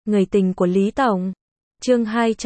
Người tình của Lý Tổng. Chương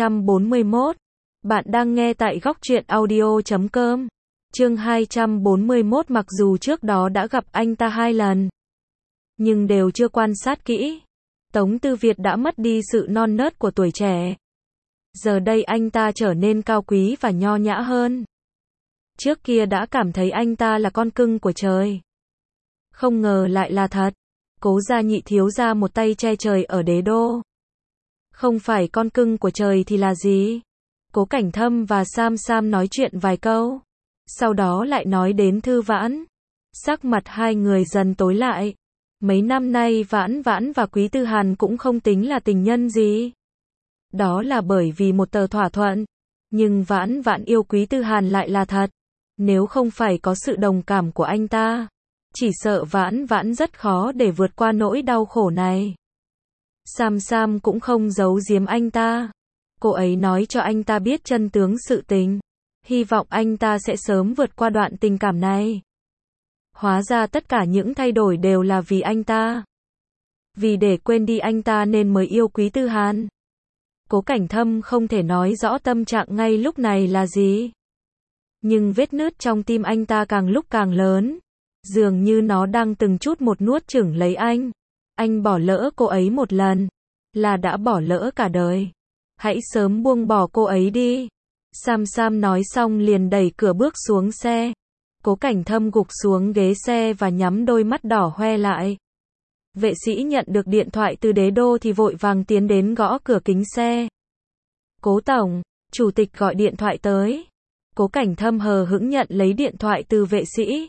241. Bạn đang nghe tại Góc Truyện Audio.com. Chương 241. Mặc dù trước đó đã gặp anh ta 2 lần, nhưng đều chưa quan sát kỹ, Tống Tư Việt đã mất đi sự non nớt của tuổi trẻ. Giờ đây anh ta trở nên cao quý và nho nhã hơn. Trước kia đã cảm thấy anh ta là con cưng của trời. Không ngờ lại là thật. Cố gia nhị thiếu gia một tay che trời ở đế đô. Không phải con cưng của trời thì là gì? Cố Cảnh Thâm và Sam Sam nói chuyện vài câu. Sau đó lại nói đến Thư Vãn. Sắc mặt hai người dần tối lại. Mấy năm nay Vãn Vãn và Quý Tư Hàn cũng không tính là tình nhân gì. Đó là bởi vì một tờ thỏa thuận. Nhưng Vãn Vãn yêu Quý Tư Hàn lại là thật. Nếu không phải có sự đồng cảm của anh ta, chỉ sợ Vãn Vãn rất khó để vượt qua nỗi đau khổ này. Sam Sam cũng không giấu giếm anh ta. Cô ấy nói cho anh ta biết chân tướng sự tình. Hy vọng anh ta sẽ sớm vượt qua đoạn tình cảm này. Hóa ra tất cả những thay đổi đều là vì anh ta. Vì để quên đi anh ta nên mới yêu Quý Tư Hàn. Cố Cảnh Thâm không thể nói rõ tâm trạng ngay lúc này là gì. Nhưng vết nứt trong tim anh ta càng lúc càng lớn. Dường như nó đang từng chút một nuốt chửng lấy anh. Anh bỏ lỡ cô ấy một lần, là đã bỏ lỡ cả đời. Hãy sớm buông bỏ cô ấy đi. Sam Sam nói xong liền đẩy cửa bước xuống xe. Cố Cảnh Thâm gục xuống ghế xe và nhắm đôi mắt đỏ hoe lại. Vệ sĩ nhận được điện thoại từ đế đô thì vội vàng tiến đến gõ cửa kính xe. Cố tổng, chủ tịch gọi điện thoại tới. Cố Cảnh Thâm hờ hững nhận lấy điện thoại từ vệ sĩ.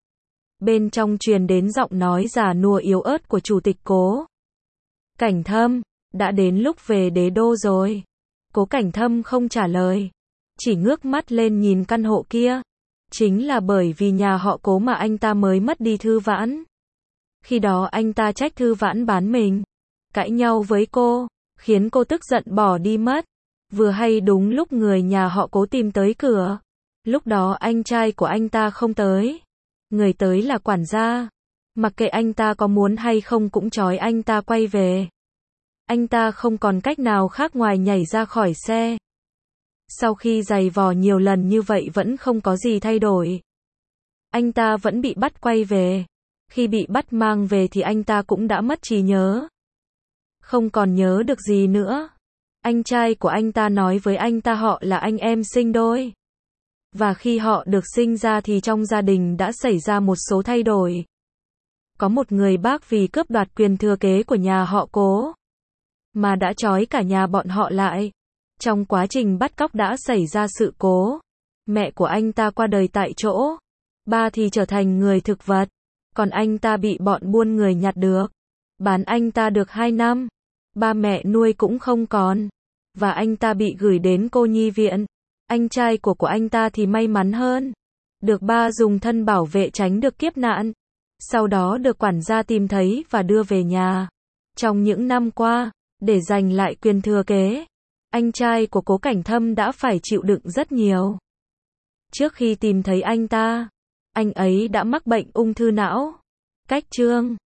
Bên trong truyền đến giọng nói già nua yếu ớt của chủ tịch Cố. Cảnh Thâm, đã đến lúc về đế đô rồi. Cố Cảnh Thâm không trả lời, chỉ ngước mắt lên nhìn căn hộ kia. Chính là bởi vì nhà họ Cố mà anh ta mới mất đi Thư Vãn. Khi đó anh ta trách Thư Vãn bán mình, cãi nhau với cô, khiến cô tức giận bỏ đi mất. Vừa hay đúng lúc người nhà họ Cố tìm tới cửa. Lúc đó anh trai của anh ta không tới. Người tới là quản gia. Mặc kệ anh ta có muốn hay không cũng trói anh ta quay về. Anh ta không còn cách nào khác ngoài nhảy ra khỏi xe. Sau khi giày vò nhiều lần như vậy vẫn không có gì thay đổi. Anh ta vẫn bị bắt quay về. Khi bị bắt mang về thì anh ta cũng đã mất trí nhớ. Không còn nhớ được gì nữa. Anh trai của anh ta nói với anh ta họ là anh em sinh đôi. Và khi họ được sinh ra thì trong gia đình đã xảy ra một số thay đổi. Có một người bác vì cướp đoạt quyền thừa kế của nhà họ Cố mà đã trói cả nhà bọn họ lại. Trong quá trình bắt cóc đã xảy ra sự cố. Mẹ của anh ta qua đời tại chỗ. Ba thì trở thành người thực vật. Còn anh ta bị bọn buôn người nhặt được. Bán anh ta được 2 năm. Ba mẹ nuôi cũng không còn. Và anh ta bị gửi đến cô nhi viện. Anh trai của anh ta thì may mắn hơn. Được ba dùng thân bảo vệ tránh được kiếp nạn. Sau đó được quản gia tìm thấy và đưa về nhà. Trong những năm qua, để giành lại quyền thừa kế, anh trai của Cố Cảnh Thâm đã phải chịu đựng rất nhiều. Trước khi tìm thấy anh ta, anh ấy đã mắc bệnh ung thư não. Cách chương